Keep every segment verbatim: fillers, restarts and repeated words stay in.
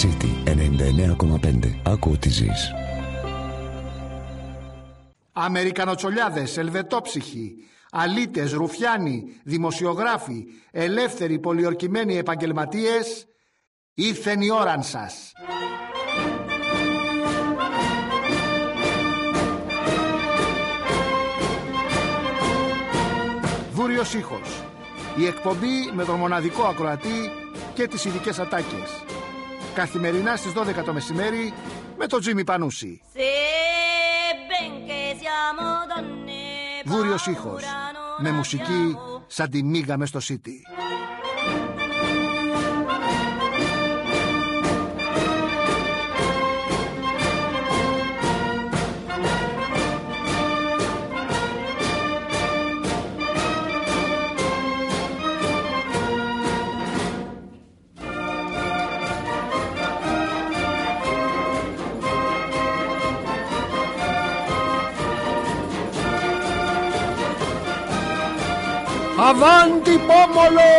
City ενενήντα εννέα κόμμα πέντε. Άκου ό,τι ζεις. Αμερικανοτσολιάδες, ελβετόψυχοι, αλήτες, ρουφιάνοι, δημοσιογράφοι, ελεύθεροι πολιορκημένοι επαγγελματίες, ήρθεν η ώραν σας. Βούριος ήχος. Η εκπομπή με τον μοναδικό ακροατή και τις ειδικές ατάκες. Καθημερινά στις δώδεκα το μεσημέρι με τον Τζίμι Πανούση. Βούριος ήχος. Με μουσική σαν τη μίγα μες στο City. Avanti pomolo!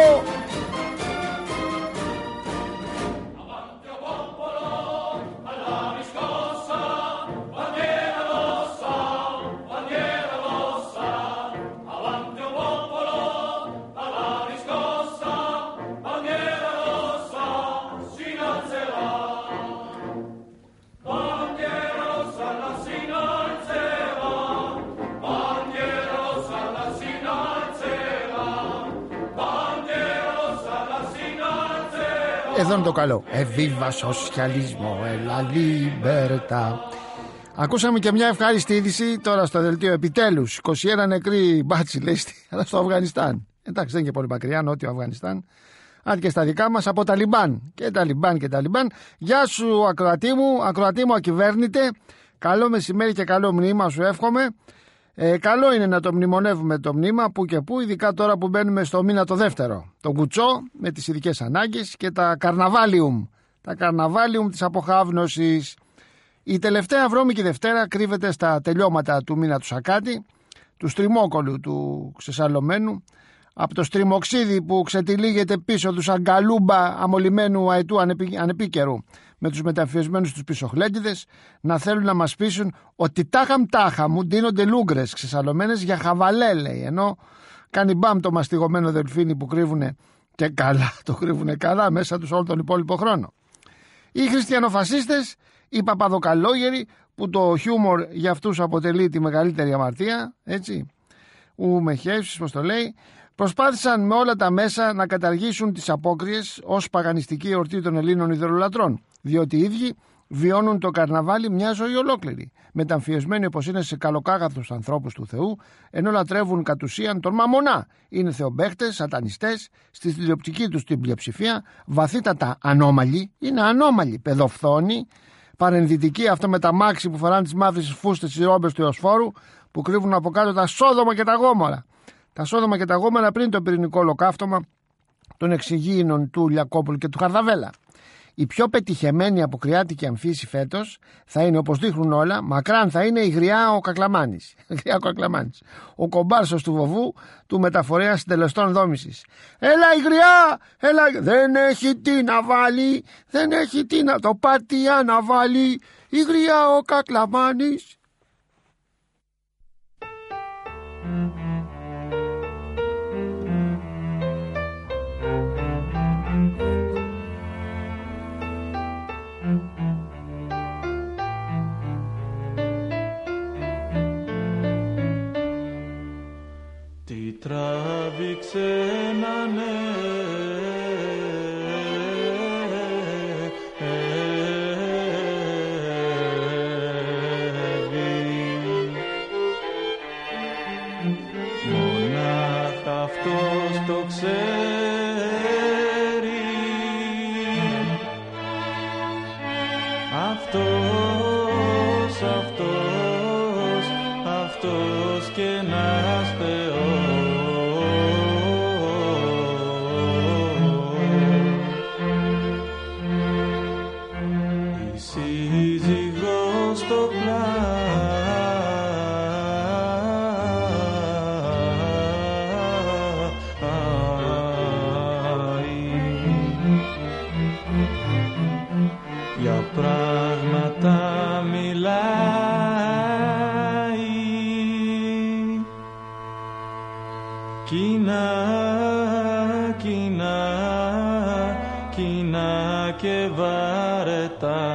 Εδώ είναι το καλό. Εβίβα σοσιαλισμό, ελα λιμπέρτα. Ακούσαμε και μια ευχάριστη είδηση τώρα στο δελτίο. Επιτέλους, είκοσι ένα νεκροί μπάτσι, λέει, στο Αφγανιστάν. Εντάξει, δεν είναι και πολύ μακριά, νότιο Αφγανιστάν. Αν και στα δικά μας από Ταλιμπάν. Και Ταλιμπάν και Ταλιμπάν. Γεια σου, ακροατή μου, ακροατή μου ακυβέρνητε. Καλό μεσημέρι και καλό μνήμα σου εύχομαι. Ε, καλό είναι να το μνημονεύουμε το μνήμα που και που, ειδικά τώρα που μπαίνουμε στο μήνα το δεύτερο. Το κουτσό με τις ειδικές ανάγκες και τα καρναβάλιουμ. Τα καρναβάλιουμ της αποχάβνωσης. Η τελευταία βρώμικη Δευτέρα κρύβεται στα τελειώματα του μήνα του Σακάτη, του στριμόκολου του ξεσαλωμένου, από το στριμοξίδι που ξετυλίγεται πίσω του σαν γκαλούμπα αμολυμένου αετού ανεπί, ανεπίκαιρου, με τους μεταμφιεσμένους τους πισοχλέντιδες να θέλουν να μας πείσουν ότι τάχαμ τάχα μου δίνονται λούγκρες ξεσαλωμένες για χαβαλέ, λέει, ενώ κάνει μπαμ το μαστιγωμένο δελφίνι που κρύβουνε και καλά, το κρύβουνε καλά μέσα τους όλο τον υπόλοιπο χρόνο. Οι χριστιανοφασίστες, οι παπαδοκαλόγεροι, που το χιούμορ για αυτούς αποτελεί τη μεγαλύτερη αμαρτία, έτσι, ου με χεύσεις, πως το λέει, προσπάθησαν με όλα τα μέσα να καταργήσουν τις απόκριες ως παγανιστική εορτή των Ελλήνων ιδωλολατρών, διότι οι ίδιοι βιώνουν το καρναβάλι μια ζωή ολόκληρη, μεταμφιεσμένοι όπως είναι σε καλοκάγαθους ανθρώπους του Θεού, ενώ λατρεύουν κατ' ουσίαν τον μαμονά. Είναι θεομπαίχτες, σατανιστές, στη τηλεοπτική τους την πλειοψηφία, βαθύτατα ανώμαλοι, είναι ανώμαλοι, παιδοφθόνοι, παρενδυτικοί, αυτό με τα μάξι που φοράνε τις μαύρες φούστες, τις ρόμπες του Ιωσφόρου, που κρύβουν από κάτω τα Σόδομα και τα Γόμορα. Τα Σόδομα και τα Γόμορα πριν το πυρηνικό ολοκαύτωμα των εξυγίηνων του Λιακόπουλου και του Χαρδαβέλα. Η πιο πετυχεμένη αποκριάτικη αμφίση φέτος θα είναι, όπως δείχνουν όλα, μακράν θα είναι η Γριά ο Κακλαμάνης. Ο κομπάρσος του βοβού του μεταφορέα συντελεστών δόμησης. Έλα η Γριά, έλα, δεν έχει τι να βάλει, δεν έχει τι να το πατιά να βάλει, η Γριά ο Κακλαμάνης. Τι τράβηξε να ναι, μονάχα αυτός το ξέρει, αυτός, αυτός, αυτός και ένας Θεός. Η σύζυγος στο πλάι, για πράγματα μιλάει, κοινά, κοινά, κοινά και βαρετά.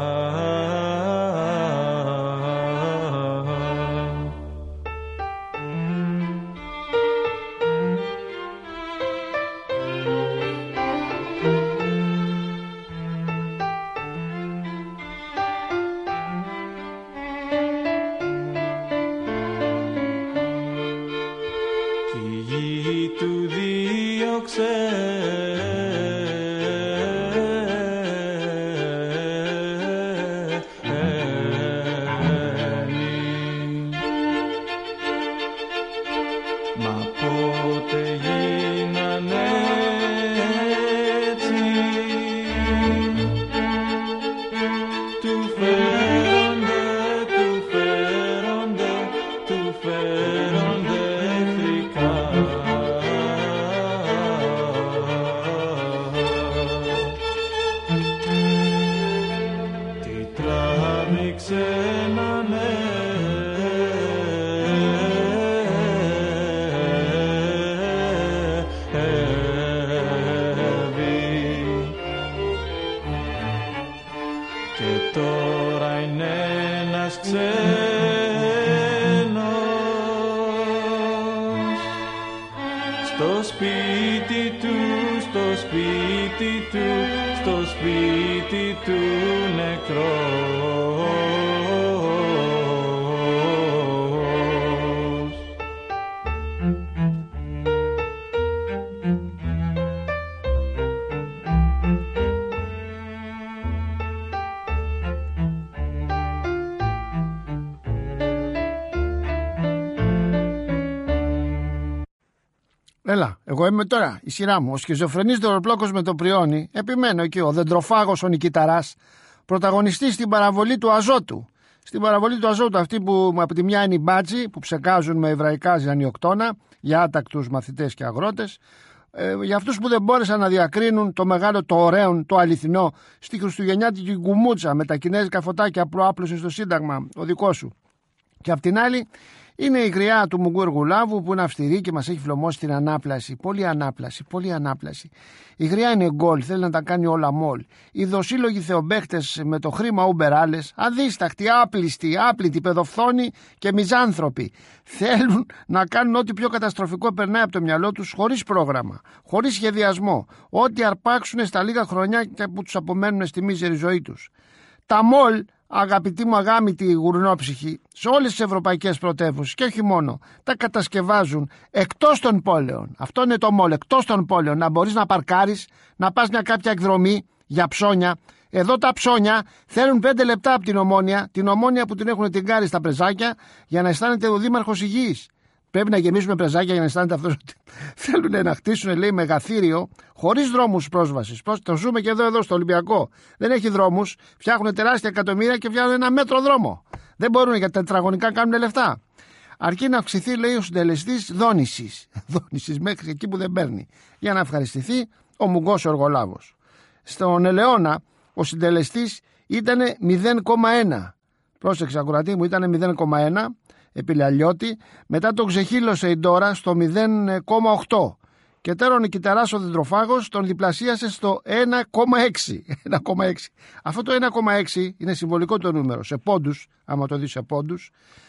Έλα, εγώ είμαι τώρα η σειρά μου. Ο σχιζοφρενής δωροπλόκος με το πριόνι. Επιμένω εκεί ο δεντροφάγος ο Νικηταράς, πρωταγωνιστής στην παραβολή του Αζότου. Στην παραβολή του Αζότου, αυτή που από τη μια είναι οι μπάτσοι που ψεκάζουν με εβραϊκά ζυζανιοκτώνα για άτακτους μαθητές και αγρότες. Ε, για αυτούς που δεν μπόρεσαν να διακρίνουν το μεγάλο, το ωραίο, το αληθινό στη χριστουγεννιάτικη γκουμούτσα με τα κινέζικα φωτάκια που άπλωσε στο Σύνταγμα, ο δικό σου. Και απ' την άλλη είναι η γριά του Μουγκούρ Λάβου που είναι αυστηρή και μας έχει φλωμώσει την ανάπλαση. Πολύ ανάπλαση, πολύ ανάπλαση. Η γριά είναι γκολ, θέλει να τα κάνει όλα μόλ. Οι δοσύλλογοι θεομπαίχτες με το χρήμα ουμπεράλες, αδίστακτοι, άπλιστοι, άπλητοι, παιδοφθόνοι και μιζάνθρωποι, θέλουν να κάνουν ό,τι πιο καταστροφικό περνάει από το μυαλό τους, χωρίς πρόγραμμα, χωρίς σχεδιασμό, ό,τι αρπάξουν στα λίγα χρονιά που τους απομένουν στη μίζερη ζωή τους. Τα μόλ, αγαπητοί μου αγάμητοι γουρνόψυχοι, σε όλες τις ευρωπαϊκές πρωτεύουσες και όχι μόνο, τα κατασκευάζουν εκτός των πόλεων. Αυτό είναι το μόλ, εκτός των πόλεων. Να μπορείς να παρκάρεις, να πας μια κάποια εκδρομή για ψώνια. Εδώ τα ψώνια θέλουν πέντε λεπτά από την Ομόνια, την Ομόνια που την έχουν την κάρη στα πρεζάκια, για να αισθάνεται ο δήμαρχος υγιής. Πρέπει να γεμίσουμε πρεζάκια για να αισθάνεται αυτός ότι θέλουν να χτίσουν, λέει, μεγαθύριο χωρίς δρόμους πρόσβασης. Το ζούμε και εδώ, εδώ στο Ολυμπιακό. Δεν έχει δρόμους, φτιάχνουν τεράστια εκατομμύρια και φτιάχνουν ένα μέτρο δρόμο. Δεν μπορούν, γιατί τετραγωνικά κάνουν λεφτά. Αρκεί να αυξηθεί, λέει, ο συντελεστής δόνησης. Δόνησης μέχρι εκεί που δεν παίρνει. Για να ευχαριστηθεί ο Μουγκός ο Εργολάβος. Στον Ελαιώνα ο συντελεστής ήταν μηδέν κόμμα ένα. Πρόσεξε, ακροατή μου, ήταν μηδέν κόμμα ένα. Επί Λαλιώτη, μετά τον ξεχύλωσε η Ντόρα στο μηδέν κόμμα οκτώ και τώρα ο Νικηταράς ο δεντροφάγος τον διπλασίασε στο ένα κόμμα έξι. ένα κόμμα έξι. Αυτό το ένα κόμμα έξι είναι συμβολικό το νούμερο, σε πόντους, άμα το δεις σε πόντους,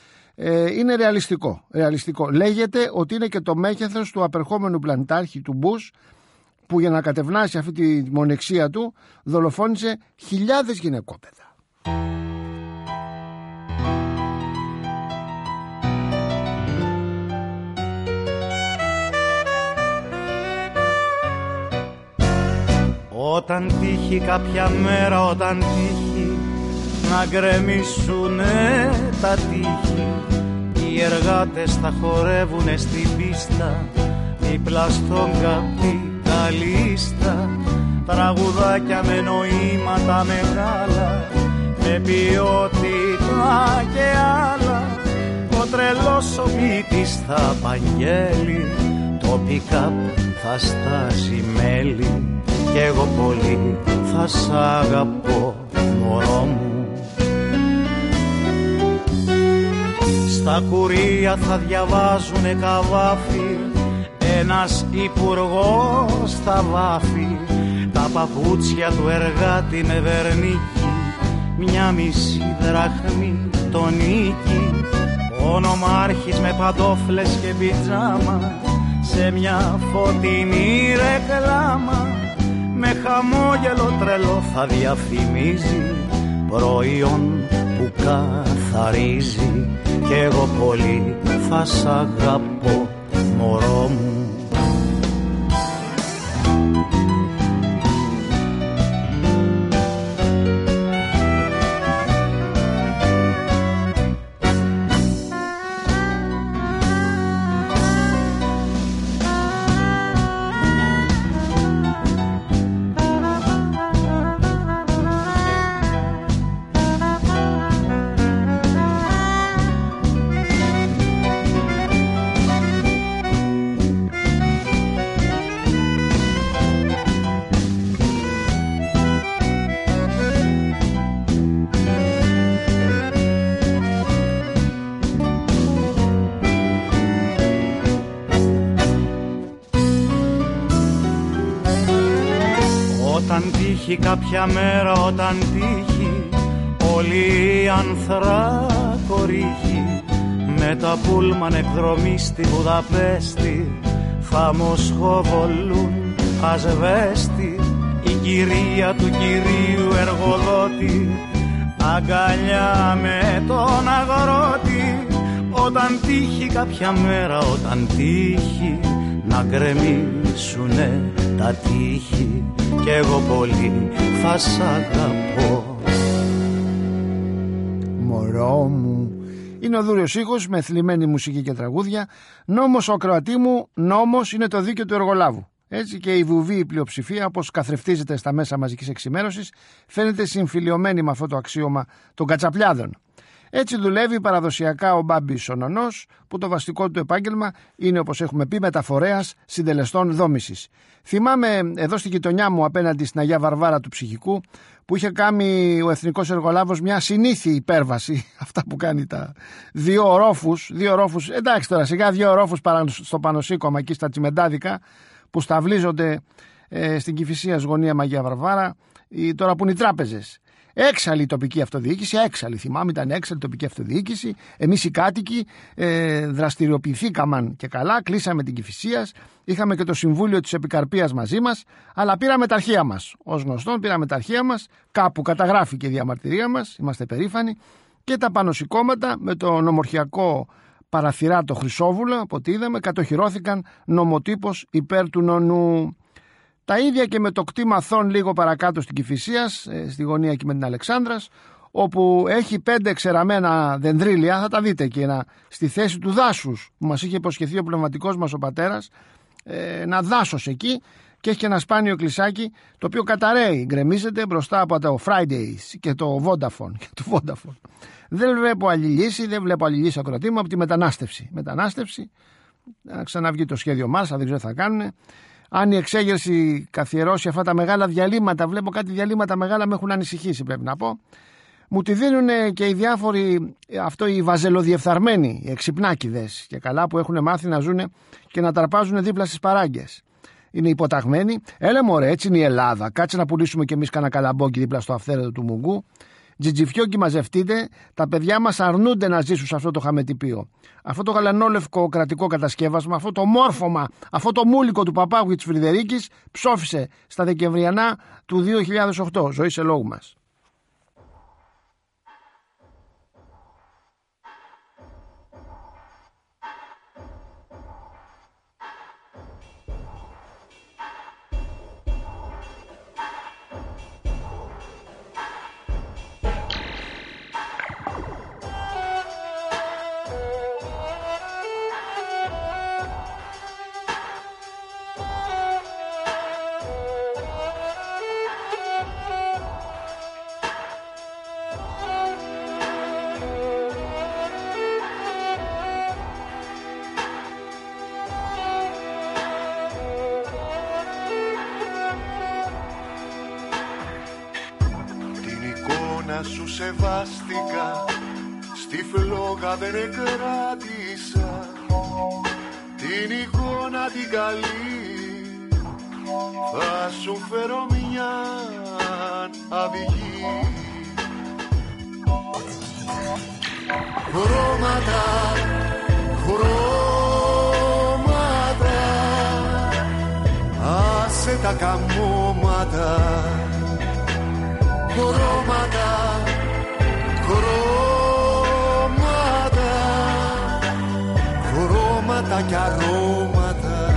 ε, είναι ρεαλιστικό, ρεαλιστικό. Λέγεται ότι είναι και το μέγεθος του απερχόμενου πλανητάρχη του Μπούς, που για να κατευνάσει αυτή τη μονεξία του δολοφόνησε χιλιάδες γυναικόπαιδα. Όταν τύχει κάποια μέρα, όταν τύχει να γκρεμίσουνε τα τείχη, οι εργάτες θα χορεύουνε στην πίστα δίπλα στον καπιταλίστα, τραγουδάκια με νοήματα μεγάλα, με ποιότητα και άλλα. Ο τρελός ο ποιητής θα απαγγέλει, το πικάπ θα στάσει μέλι, κι εγώ πολύ θα σ' αγαπώ μωρό μου. Στα κουρία θα διαβάζουνε καβάφι, ένας υπουργός θα βάφει τα παπούτσια του εργάτη με βερνίκι, μια μισή δραχμή το νίκη. Ο νομάρχης με παντόφλες και πιτζάμα σε μια φωτεινή ρεκλάμα, με χαμόγελο τρελό θα διαφημίζει προϊόν που καθαρίζει. Κι εγώ πολύ θα σ' αγαπώ, μωρό μου. Κάποια μέρα όταν τύχει όλη η ανθρακορύχη, με τα πούλμαν εκδρομή στη Βουδαπέστη θα μοσχοβολούν ασβέστη. Η κυρία του κυρίου εργοδότη αγκαλιά με τον αγρότη, όταν τύχει κάποια μέρα, όταν τύχει να γκρεμίσουνε τα τείχη. Κι εγώ πολύ θα σ' αγαπώ, μωρό μου. Είναι ο Δούριος ήχος με θλιμμένη μουσική και τραγούδια. Νόμος ο ακροατή μου, νόμος είναι το δίκαιο του εργολάβου. Έτσι και η βουβή η πλειοψηφία, όπως καθρεφτίζεται στα μέσα μαζικής εξημέρωσης, φαίνεται συμφιλιωμένη με αυτό το αξίωμα των κατσαπλιάδων. Έτσι δουλεύει παραδοσιακά ο Μπάμπης ο Νονός, που το βασικό του επάγγελμα είναι, όπως έχουμε πει, μεταφορέας συντελεστών δόμησης. Θυμάμαι εδώ στη γειτονιά μου, απέναντι στην Αγία Βαρβάρα του Ψυχικού, που είχε κάνει ο εθνικός εργολάβος μια συνήθη υπέρβαση, αυτά που κάνει τα δύο ορόφους, δύο ορόφους, εντάξει τώρα σιγά δύο ορόφους στο Πανοσίκωμα εκεί στα Τσιμεντάδικα, που σταυλίζονται ε, στην Κηφισίας γωνία Αγία Βαρβάρα, ε, τώρα που είναι οι τράπεζες. Έξαλλη η τοπική αυτοδιοίκηση, έξαλλη, θυμάμαι, ήταν έξαλλη η τοπική αυτοδιοίκηση. Εμείς οι κάτοικοι ε, δραστηριοποιηθήκαμε και καλά, κλείσαμε την Κηφισίας, είχαμε και το Συμβούλιο της Επικαρπίας μαζί μας, αλλά πήραμε τα αρχεία μας. Ως γνωστόν, πήραμε τα αρχεία μας, κάπου καταγράφηκε η διαμαρτυρία μας, είμαστε περήφανοι, και τα πανοσηκώματα με το νομορχιακό παραθυράτο Χρυσόβουλο, από ό,τι είδαμε, κατοχυρώθηκαν νομοτύπως υπέρ του νονού. Τα ίδια και με το κτήμα Θών λίγο παρακάτω στην Κηφισίας, στη γωνία εκεί με την Αλεξάνδρας, όπου έχει πέντε ξεραμένα δενδρίλια, θα τα δείτε εκεί, ένα, στη θέση του δάσους που μας είχε υποσχεθεί ο πνευματικός μας ο πατέρας, ένα δάσος εκεί, και έχει και ένα σπάνιο κλεισάκι το οποίο καταραίει, γκρεμίζεται μπροστά από το Fridays και το Vodafone. Και το Vodafone. Δεν βλέπω άλλη λύση, δεν βλέπω άλλη λύση ακροατή μου από τη μετανάστευση. Μετανάστευση, να ξαναβγεί το σχέδιο μας, δεν ξέρω τι θα κάνουν. Αν η εξέγερση καθιερώσει αυτά τα μεγάλα διαλύματα, βλέπω κάτι διαλύματα μεγάλα, με έχουν ανησυχήσει, πρέπει να πω. Μου τη δίνουν και οι διάφοροι, αυτό οι βαζελοδιεφθαρμένοι, οι εξυπνάκηδες και καλά, που έχουν μάθει να ζουν και να ταρπάζουν δίπλα στις παράγκες. Είναι υποταγμένοι. Έλα μωρέ, έτσι είναι η Ελλάδα. Κάτσε να πουλήσουμε κι εμείς κανένα καλαμπόκι δίπλα στο αυθαίρετο του Μουγκού. Τζιτζιφιόκι μαζευτείτε, τα παιδιά μας αρνούνται να ζήσουν σε αυτό το χαμετυπίο. Αυτό το γαλανόλευκο κρατικό κατασκεύασμα, αυτό το μόρφωμα, αυτό το μούλικο του Παπάγου της Φρυδερίκης ψόφισε στα Δεκεμβριανά του δύο χιλιάδες οκτώ. Ζωή σε λόγου μας. εικόνα σου σεβάστηκα, στη φλόγα δεν εκράτησα την εικόνα την καλή. Θα σου φέρω μια αυγή. Χρώματα, χρώματα, άσε τα καμώματα. Χρώματα, χρώματα, χρώματα κι αρώματα.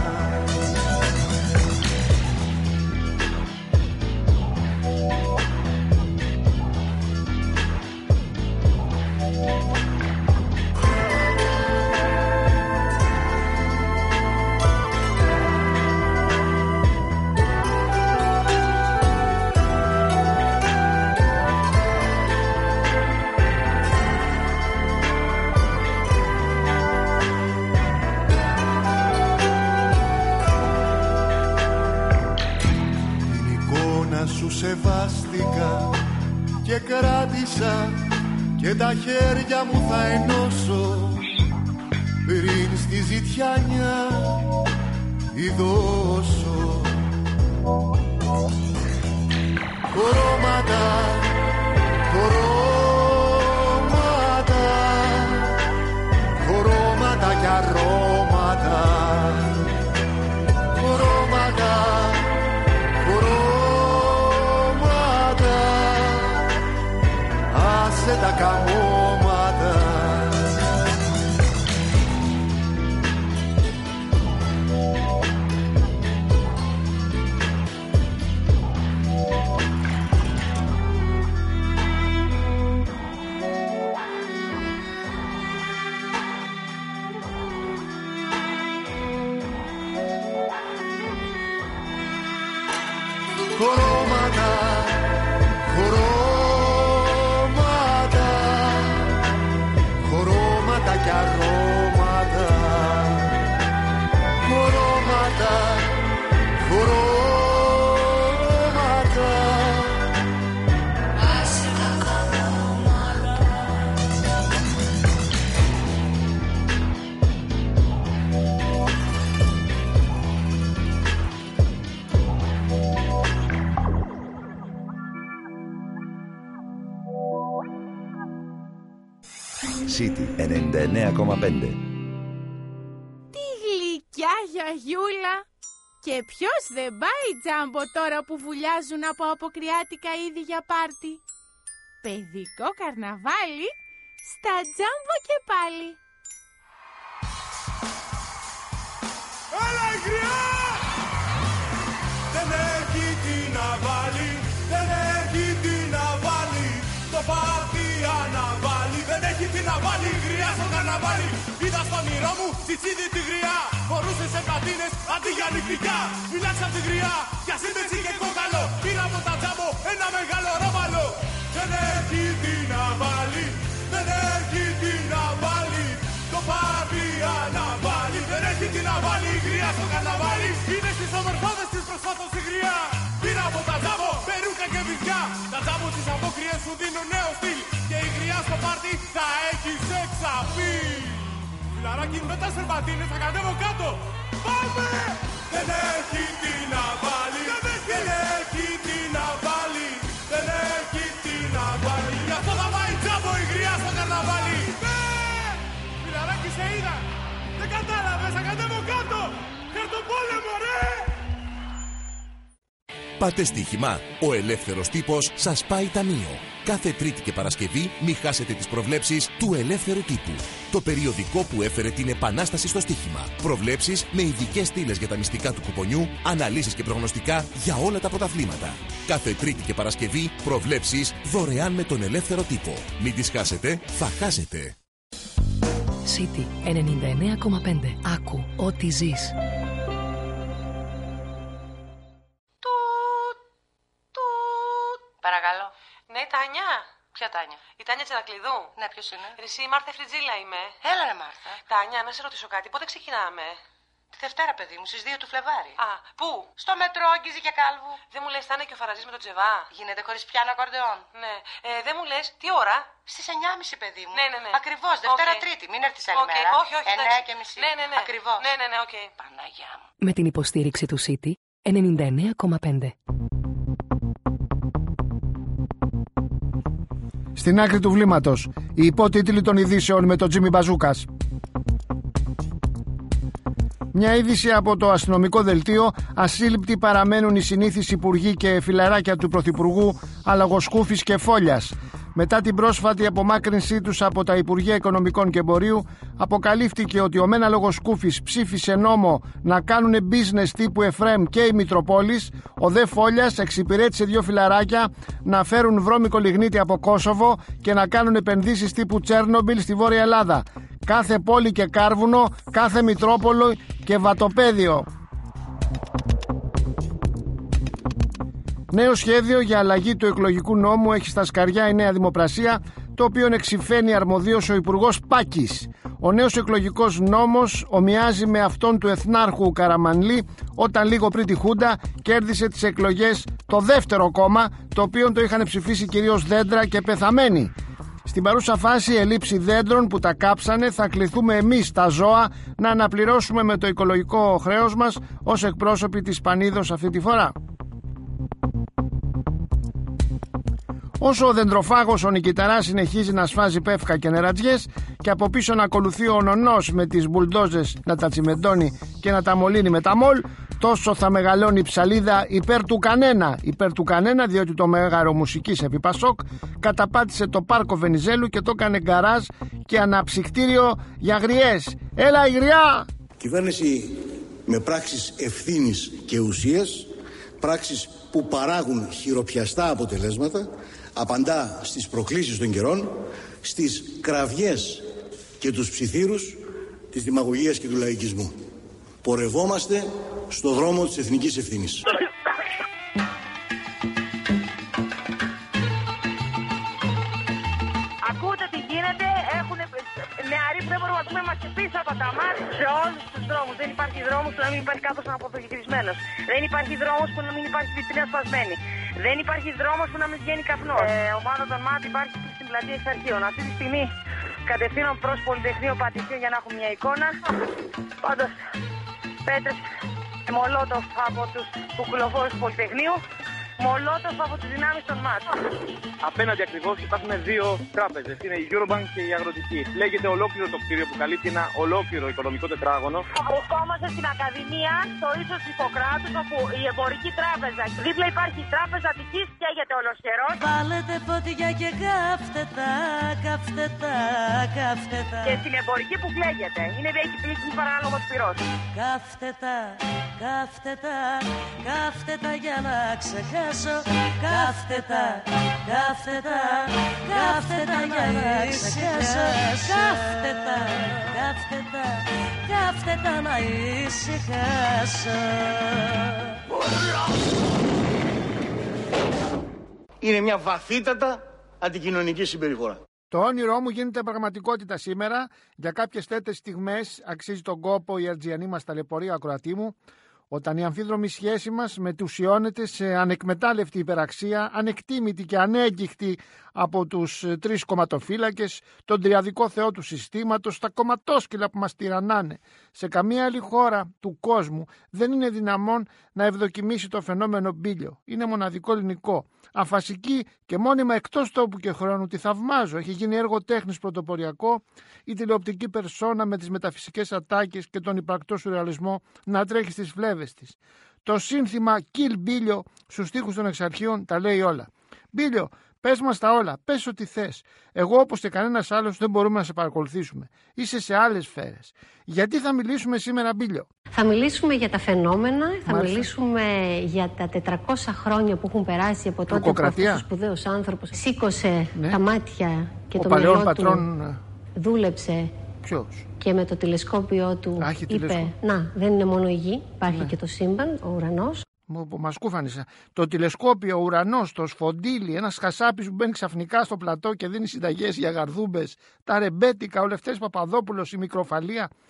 Σεβάστηκα και κράτησα και τα χέρια μου θα ενώσω πριν στη ζητιάνια ειδώσω. Χρώματα, χρώματα, χρώματα κι αρώματα. Χρώματα, άσε τα καμώματα. Χρώματα, χρώματα, χρώματα κι αρώματα. Χρώματα, χρώματα, άσε τα καμώματα. City ενενήντα εννέα κόμμα πέντε. Τι γλυκιά γιαγιούλα! Και ποιος δεν πάει τζάμπο τώρα που βουλιάζουν από αποκριάτικα είδη για πάρτι? Παιδικό καρναβάλι στα τζάμπο και πάλι. Έλα η γριά! Δεν έχει τι να βάλει, δεν έχει τι να βάλει, το πάρτι αναβάλει. Δεν έχει τι να βάλει η γριά στο καρναβάλι. Είδα στο όνειρό μου τσιτσίδι τη γριά, φορούσε σε πλατίνες αντί για νυχτικά. Μιλάξα τη γριά, κι ας είναι και κόκαλο, πήρα από τα τζάμπο ένα μεγάλο ρόβαλο. Δεν έχει τι να βάλει, δεν έχει τι να βάλει, το πάρτι αναβάλει. Δεν έχει τι να βάλει η γριά στο καρναβάλι. Είναι στις ομορφάδες της προσφάτως η γριά. Πήρα από τα τζάμπο περούκα και βυζιά. Τα τζάμπο τις απόκριες σου δίνουν νέο στυλ, και η γριά στο πάρτι θα έχει σεξ απειλ. Φιλαράκι με τα σερβατίνες θα κατέβω κάτω. Πάμε! Δεν έχει τι να βάλει, δεν έχει, δεν έχει τι να βάλει, δεν έχει τι να βάλει. Γι' αυτό θα πάει τζάμπο η γριά στο καρναβάλι. Ναι! Φιλαράκι σε είδα, δεν κατάλαβες, θα κατέβω κάτω. Χαρτοπόλεμο ρε! Πάτε στοίχημα. Ο ελεύθερος τύπος σας πάει ταμείο. Κάθε Τρίτη και Παρασκευή μη χάσετε τις προβλέψεις του Ελεύθερου Τύπου. Το περιοδικό που έφερε την επανάσταση στο στοίχημα. Προβλέψεις με ειδικές στήλες για τα μυστικά του κουπονιού, αναλύσεις και προγνωστικά για όλα τα πρωταθλήματα. Κάθε Τρίτη και Παρασκευή προβλέψεις δωρεάν με τον Ελεύθερο Τύπο. Μην τις χάσετε, θα χάσετε. City ενενήντα εννέα κόμμα πέντε. Άκου ό,τι ζεις. Παρακαλώ. Ναι, Τάνια. Ποια Τάνια? Η Τάνια Τσερακλειδού. Ναι, ποιος είναι? Ρησί, η Μάρθα Φριτζίλα είμαι. Έλα ρε Μάρθα. Τάνια, να σε ρωτήσω κάτι, πότε ξεκινάμε? Τη Δευτέρα, παιδί μου, στις δύο του Φλεβάρι. Α, πού? Στο μετρό, Γκίζη και Κάλβου. Δεν μου λες, θα είναι και ο Φαραζής με το Τζεβά? Γίνεται χωρίς πιάνο ακορντεόν. Ναι. Ε, δεν μου λες, τι ώρα? Στις εννιά και μισή, παιδί μου. Ναι, ναι, ναι. Ακριβώς, Δευτέρα Okay. Τρίτη. Μην έρθεις άλλη Okay. μέρα. Όχι, όχι. εννιά και μισή. Ναι, ναι, ναι. Ακριβώς. Ναι, ναι, ναι, οκ. Okay. Παναγιά μου. Με την υποστήριξη του City ενενήντα εννέα κόμμα πέντε. Στην άκρη του βλήματος, οι υπότιτλοι των ειδήσεων με τον Τζίμι Μπαζούκας. Μια είδηση από το αστυνομικό δελτίο. Ασύλληπτοι παραμένουν οι συνήθεις υπουργοί και φιλαράκια του Πρωθυπουργού Αλογοσκούφης και Φόλιας. Μετά την πρόσφατη απομάκρυνσή τους από τα Υπουργεία Οικονομικών και Εμπορίου, αποκαλύφθηκε ότι ο μεν Αλογοσκούφης ψήφισε νόμο να κάνουν business τύπου Εφραίμ και η Μητροπόλης. Ο δε Φόλιας εξυπηρέτησε δύο φιλαράκια να φέρουν βρώμικο λιγνίτη από Κόσοβο και να κάνουν επενδύσεις τύπου Τσέρνομπιλ στη Βόρεια Ελλάδα. Κάθε πόλη και κάρβουνο, κάθε Μητρόπολο και βατοπέδιο. Νέο σχέδιο για αλλαγή του εκλογικού νόμου έχει στα σκαριά η Νέα Δημοπρασία, το οποίο εξυφαίνει αρμοδίος ο Υπουργός Πάκης. Ο νέος εκλογικός νόμος ομοιάζει με αυτόν του Εθνάρχου Καραμανλή, όταν λίγο πριν τη Χούντα κέρδισε τις εκλογές το δεύτερο κόμμα, το οποίο το είχαν ψηφίσει κυρίως δέντρα και πεθαμένοι. Στην παρούσα φάση, ελήψη δέντρων που τα κάψανε, θα κληθούμε εμείς τα ζώα να αναπληρώσουμε με το οικολογικό χρέος μας ως εκπρόσωποι της Πανίδος αυτή τη φορά. Όσο ο δεντροφάγος ο Νικηταράς συνεχίζει να σφάζει πεύκα και νερατζιές και από πίσω να ακολουθεί ο νονός με τις μπουλντόζες να τα τσιμεντώνει και να τα μολύνει με τα μολ, τόσο θα μεγαλώνει η ψαλίδα υπέρ του κανένα. Υπέρ του κανένα, διότι το μέγαρο μουσικής επί Πασόκ καταπάτησε το πάρκο Βενιζέλου και το έκανε γκαράζ και αναψυκτήριο για γριές. Έλα η γριά! Κυβέρνηση με πράξεις ευθύνης και ουσίας, πράξεις που παράγουν χειροπιαστά αποτελέσματα, απαντά στις προκλήσεις των καιρών, στις κραυγές και τους ψιθύρους της δημαγωγίας και του λαϊκισμού. Πορευόμαστε στο δρόμο της εθνικής ευθύνης. Ακούτε τι γίνεται, έχουν νεαροί που δεν μπορούμε να δούμε, είμαστε πίσω από τα μάτια σε όλους τους δρόμους. Δεν υπάρχει δρόμος που να μην υπάρχει κάποιος αποφυγισμένος. Δεν υπάρχει δρόμος που να μην υπάρχει βιτρίνα σπασμένη. Δεν υπάρχει δρόμος που να μην βγαίνει καπνός. Ε, ο Μάνο των ΜΑΤ υπάρχει στην πλατεία Εξαρχείων. Αυτή τη στιγμή κατευθύνω προς Πολυτεχνείο Πατησίων για να έχουμε μια εικόνα. Πάντως, πέτρες και μολότοφ από τους κουκουλοφόρους του Πολυτεχνείου. Μολότοφ από τις δυνάμεις των ΜΑΤ. Απέναντι ακριβώς υπάρχουν δύο τράπεζες. Είναι η Eurobank και η Αγροτική. Λέγεται ολόκληρο το κτίριο που καλύπτει ένα ολόκληρο οικονομικό τετράγωνο. Βρισκόμαστε στην Ακαδημία, στο ίσος Ιπποκράτους, όπου η εμπορική τράπεζα. Δίπλα υπάρχει η τράπεζα Αττικής, καίγεται ολοσχερός. Βάλετε φωτιά και κάφτε τα, κάφτε τα, κάφτε τα. Και στην εμπορική που κλαίγεται. Είναι έχει πλήξει παράλογο του πυρός. Κάφτε τα, κάφτε τα, κάφτε τα για να ξεχάσω. Κάφτε τα, κάφτε τα, κάφτε τα για να ησυχάσω. Κάφτε τα, κάφτε τα, κάφτε τα να ησυχάσω. Είναι μια βαθύτατα αντικοινωνική συμπεριφορά. Το όνειρό μου γίνεται πραγματικότητα σήμερα. Για κάποιες τέτοιες στιγμές αξίζει τον κόπο η αρτζιανή μας ταλαιπωρία, ακροατή μου, όταν η αμφίδρομη σχέση μας μετουσιώνεται σε ανεκμετάλλευτη υπεραξία, ανεκτήμητη και ανέγκυχτη από τους τρεις κομματοφύλακες, τον τριαδικό θεό του συστήματος, τα κομματόσκυλα που μας τυραννάνε. Σε καμία άλλη χώρα του κόσμου δεν είναι δυναμόν να ευδοκιμήσει το φαινόμενο Μπίλιο. Είναι μοναδικό ελληνικό. Αφασική και μόνιμα εκτός τόπου και χρόνου, τη θαυμάζω. Έχει γίνει έργο τέχνης πρωτοποριακό, η τηλεοπτική περσόνα με τις μεταφυσικές ατάκες και τον υπαρκτό σουρεαλισμό να τρέχει στις φλέβες της. Το σύνθημα Kill Μπίλιο στους στίχους των Εξαρχείων τα λέει όλα. Μπίλιο, πες μας τα όλα, πες ό,τι θες. Εγώ όπως και κανένας άλλος δεν μπορούμε να σε παρακολουθήσουμε. Είσαι σε άλλες σφαίρες. Γιατί θα μιλήσουμε σήμερα, Μπίλιο? Θα μιλήσουμε για τα φαινόμενα, θα Μάλιστα. μιλήσουμε για τα τετρακόσια χρόνια που έχουν περάσει από τότε που αυτός ο σπουδαίος άνθρωπος σήκωσε ναι. τα μάτια και ο το μυαλό πατρών... του δούλεψε. Ποιος? Και με το τηλεσκόπιο του Άχι, είπε τηλεσκό... να, δεν είναι μόνο η γη, υπάρχει ναι. και το σύμπαν, ο ουρανός. Μας κούφανισε. Το τηλεσκόπιο, ο ουρανός, το σφοντίλι, ένας χασάπης που μπαίνει ξαφνικά στο πλατό και δίνει συνταγές για γαρδούμπες, τα ρεμπέτικα, ο Λευτέρης Παπαδόπουλος, η μικροφαλία.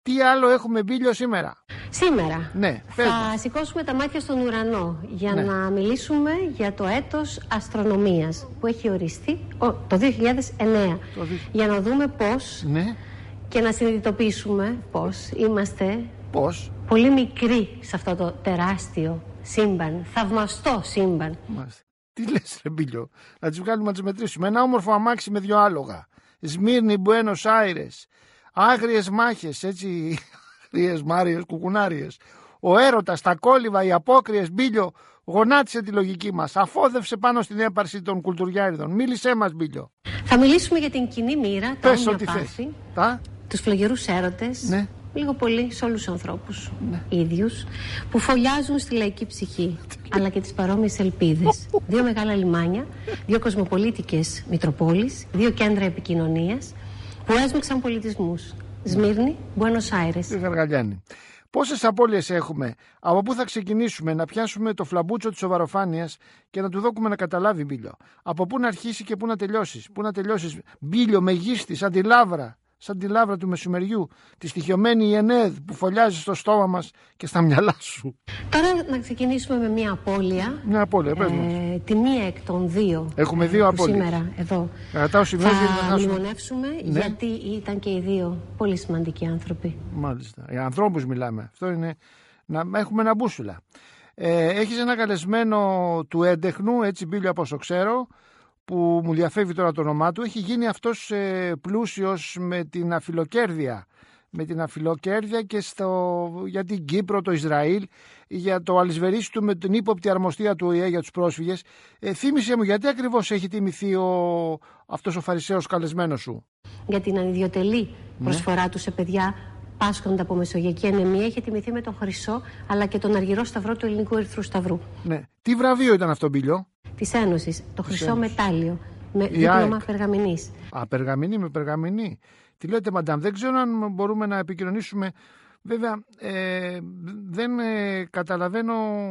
Τι άλλο έχουμε, Μπίλιο, σήμερα? Σήμερα ναι, θα σηκώσουμε τα μάτια στον ουρανό για ναι. να μιλήσουμε για το έτος αστρονομίας που έχει οριστεί το δύο χιλιάδες εννέα. Το δι... Για να δούμε πώς ναι. και να συνειδητοποιήσουμε πώς είμαστε πώς? πολύ μικροί σε αυτό το τεράστιο σύμπαν, θαυμαστό σύμπαν. Μάλιστα. Τι λες, ρε Μπίλιο, να τις βγάλουμε να τις μετρήσουμε? Ένα όμορφο αμάξι με δυο άλογα. Σμύρνη, Μπουένος Άιρες. Άγριες μάχες, έτσι, άγριες μάριες, κουκουνάριες. Ο έρωτας, τα κόλληβα, οι απόκριες, Μπίλιο, γονάτισε τη λογική μας. Αφόδευσε πάνω στην έπαρση των κουλτουριάριδων. Μίλησέ μας, Μπίλιο. Θα μιλήσουμε για την κοινή μοίρα, τα όμοια πάθη, τα... τους φλογερούς έρωτες, ναι. λίγο πολύ σε όλους τους ανθρώπους ναι. ίδιους, που φωλιάζουν στη λαϊκή ψυχή, αλλά και τις παρόμοιες ελπίδες. Δύο μεγάλα λιμάνια, δύο κοσμοπολίτικες μητροπόλεις, δύο κέντρα επικοινωνίας, που έσμιξαν πολιτισμούς. Σμύρνη, Μπουένος Άιρες. Τι Γαργαλιάνη. Πόσες απώλειες έχουμε? Από πού θα ξεκινήσουμε να πιάσουμε το φλαμπούτσο της σοβαροφάνειας και να του δώκουμε να καταλάβει, Μπίλιο? Από πού να αρχίσει και πού να τελειώσεις? Πού να τελειώσεις, Μπίλιο, μεγίστη, σαν τη λάβρα, σαν τη λάβρα του μεσημεριού, τη στοιχειωμένη Ιενέδ που φωλιάζει στο στόμα μας και στα μυαλά σου. Τώρα να ξεκινήσουμε με μια απώλεια. Μια απώλεια, πες μας. Ε, τη μία εκ των δύο. Έχουμε δύο απώλειες. Σήμερα εδώ. Κρατάω σημείο θα μνημονεύσουμε ναι. γιατί ήταν και οι δύο πολύ σημαντικοί άνθρωποι. Μάλιστα. Για ανθρώπους μιλάμε. Αυτό είναι να έχουμε ένα μπούσουλα. Ε, έχεις ένα καλεσμένο του έντεχνου, έτσι, Μπίλιο, από όσο ξέρω, που μου διαφεύγει τώρα το όνομά του. Έχει γίνει αυτός ε, πλούσιος με την αφιλοκέρδεια. Με την αφιλοκέρδεια και στο, για την Κύπρο, το Ισραήλ, για το αλυσβερίσι του με την ύποπτη αρμοστία του Ο Η Ε για τους πρόσφυγες. Ε, θύμισε μου, γιατί ακριβώς έχει τιμηθεί ο, αυτός ο φαρισαίος καλεσμένος σου? Για την ανιδιοτελή προσφορά ναι. του σε παιδιά πάσχοντα από μεσογειακή ανεμία. Έχει τιμηθεί με τον Χρυσό αλλά και τον Αργυρό Σταυρό του Ελληνικού Ερυθρού Σταυρού. Ναι. Τι βραβείο ήταν αυτό, Μπίλιο? Της Ένωσης, το Χρυσό Μετάλλιο, με δίπλωμα περγαμηνής. Α, περγαμηνή με περγαμηνή. Τι λέτε, μαντάμ, δεν ξέρω αν μπορούμε να επικοινωνήσουμε. Βέβαια, ε, δεν ε, καταλαβαίνω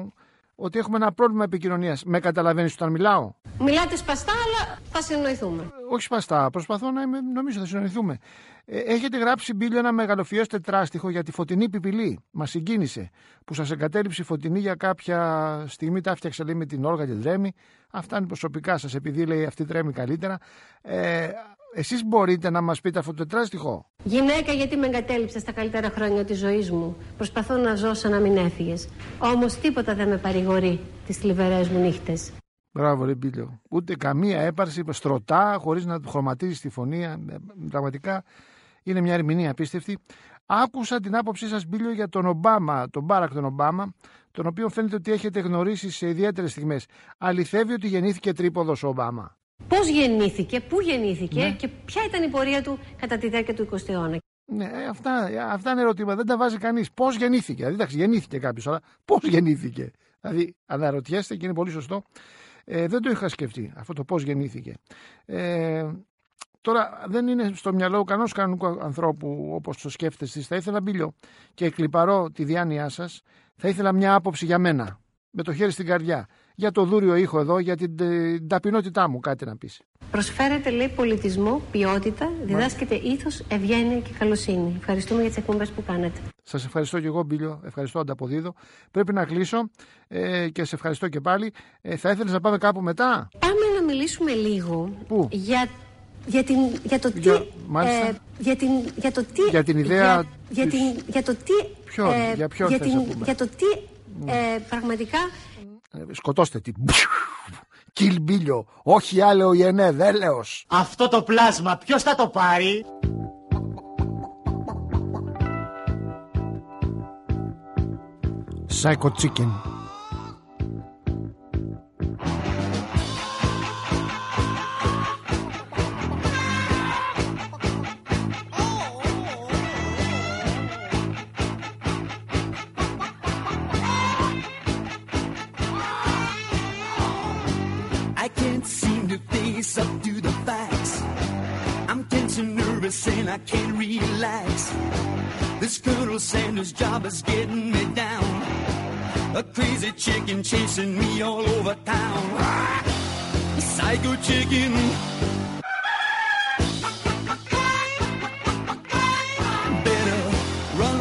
ότι έχουμε ένα πρόβλημα επικοινωνίας. Με καταλαβαίνεις όταν μιλάω? Μιλάτε σπαστά, αλλά θα συνοηθούμε. Ε, όχι σπαστά, προσπαθώ να είμαι, νομίζω θα συνοηθούμε. Ε, έχετε γράψει, Μπίλιο, ένα μεγαλοφιές τετράστιχο για τη Φωτεινή Πιπηλή. Μας συγκίνησε. Που σας εγκατέλειψε η Φωτεινή για κάποια στιγμή, τα έφτιαξε, λέει, με την όργα και τρέμει. Αυτά είναι προσωπικά σας, επειδή, λέει, αυτή τρέμει καλύτερα. Ε, Εσείς μπορείτε να μας πείτε αυτό το τετράστιχο? Γυναίκα, γιατί με εγκατέλειψες τα καλύτερα χρόνια της ζωής μου? Προσπαθώ να ζω σαν να μην έφυγες. Όμως τίποτα δεν με παρηγορεί τις θλιβερές μου νύχτες. Μπράβο, ρε Μπίλιο. Ούτε καμία έπαρση, στρωτά, χωρίς να χρωματίζει τη φωνή. Πραγματικά είναι μια ερμηνεία απίστευτη. Άκουσα την άποψή σας, Μπίλιο, για τον Ομπάμα, τον Μπάρακ τον Ομπάμα, τον οποίο φαίνεται ότι έχετε γνωρίσει σε ιδιαίτερες στιγμές. Αληθεύει ότι γεννήθηκε τρίποδος ο Ομπάμα? Πώς γεννήθηκε, πού γεννήθηκε ναι. και ποια ήταν η πορεία του κατά τη διάρκεια του εικοστού αιώνα? Ναι, αυτά, αυτά είναι ερωτήματα, δεν τα βάζει κανείς. Πώς γεννήθηκε? Δηλαδή, εντάξει, γεννήθηκε κάποιος, αλλά πώς γεννήθηκε? Δηλαδή, αναρωτιέστε και είναι πολύ σωστό. Ε, δεν το είχα σκεφτεί αυτό το πώς γεννήθηκε. Ε, τώρα, δεν είναι στο μυαλό κανένας κανονικού ανθρώπου όπως το σκέφτεστε. Θα ήθελα, Μπίλιο, και εκλιπαρώ τη διάνοιά σας, θα ήθελα μια άποψη για μένα, με το χέρι στην καρδιά. Για το δούριο ήχο εδώ, για την, την ταπεινότητά μου, κάτι να πεις. Προσφέρετε, λέει, πολιτισμό, ποιότητα, διδάσκεται ήθος, ευγένεια και καλοσύνη. Ευχαριστούμε για τις εκπομπές που κάνετε. Σας ευχαριστώ και εγώ, Μπίλιο, ευχαριστώ, ανταποδίδω. Πρέπει να κλείσω ε, και σε ευχαριστώ και πάλι. Ε, θα ήθελες να πάμε κάπου μετά? Πάμε να μιλήσουμε λίγο. Πού? Για, για, την, για το τι... Για, ε, για, την, για το τι... Για την ιδέα... Για, για, της... την, για το τι... Ποιον, ε, για ποιον για, θες την, να πούμε? για το τι ε, πραγματικά... Σκοτώστε τι. Κιλ Μπίλιο. Όχι άλλο Ιενέδ, έλεος. Αυτό το πλάσμα ποιος θα το πάρει? Psycho Chicken. Up to the facts, I'm tense and nervous and I can't relax. This Colonel Sanders job is getting me down. A crazy chicken chasing me all over town. Psycho chicken. Better run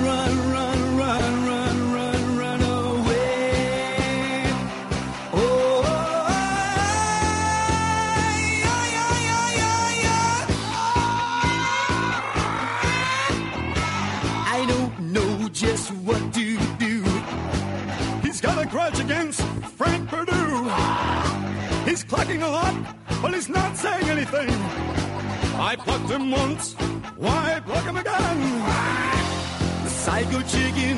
He's clucking a lot, but he's not saying anything. I plucked him once, why pluck him again? The psycho chicken.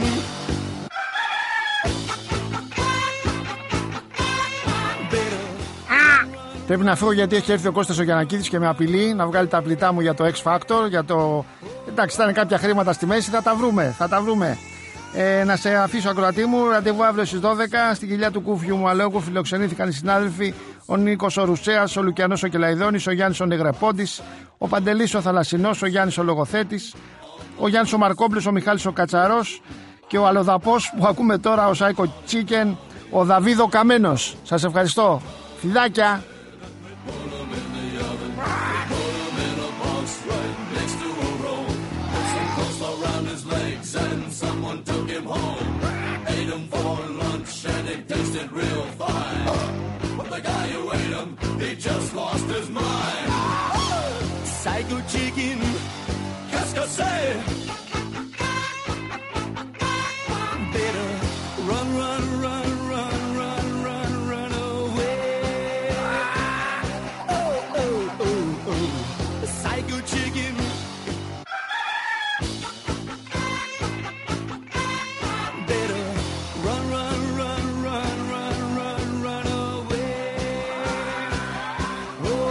Πρέπει να φύγω γιατί έχει έρθει ο Κώστας ο Γιαννακίδης και με απειλεί να βγάλει τα πλητά μου για το X Factor. Για το... Εντάξει, θα είναι κάποια χρήματα στη μέση, θα τα βρούμε. Θα τα βρούμε. Ε, να σε αφήσω, ακροατή μου. Ραντεβού αύριο στις δώδεκα. Στην κοιλιά του Κούφιου μου Αλέγκου φιλοξενήθηκαν οι συνάδελφοι ο Νίκος ο Ρουσέας, ο Λουκιανός ο Κελαϊδόνης, ο Γιάννης ο Νεγρεπόντης, ο Παντελής ο Θαλασσινός, ο Γιάννης ο Λογοθέτης, ο Γιάννης ο Μαρκόπλης, ο Μιχάλης ο Κατσαρός και ο Αλλοδαπός που ακούμε τώρα, ο Σάικο Τσίκεν, ο Δαβίδο Καμένος. Σας ευχαριστώ. Φιλάκια. Psycho chicken, cascade. Better run, run, run, run, run, run, run away. Oh, oh, oh, oh. Psycho chicken. Better run, run, run, run, run, run, run away. Oh.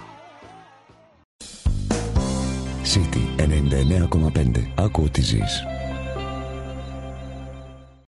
City ενενήντα εννέα κόμμα πέντε. Άκου τι ζεις.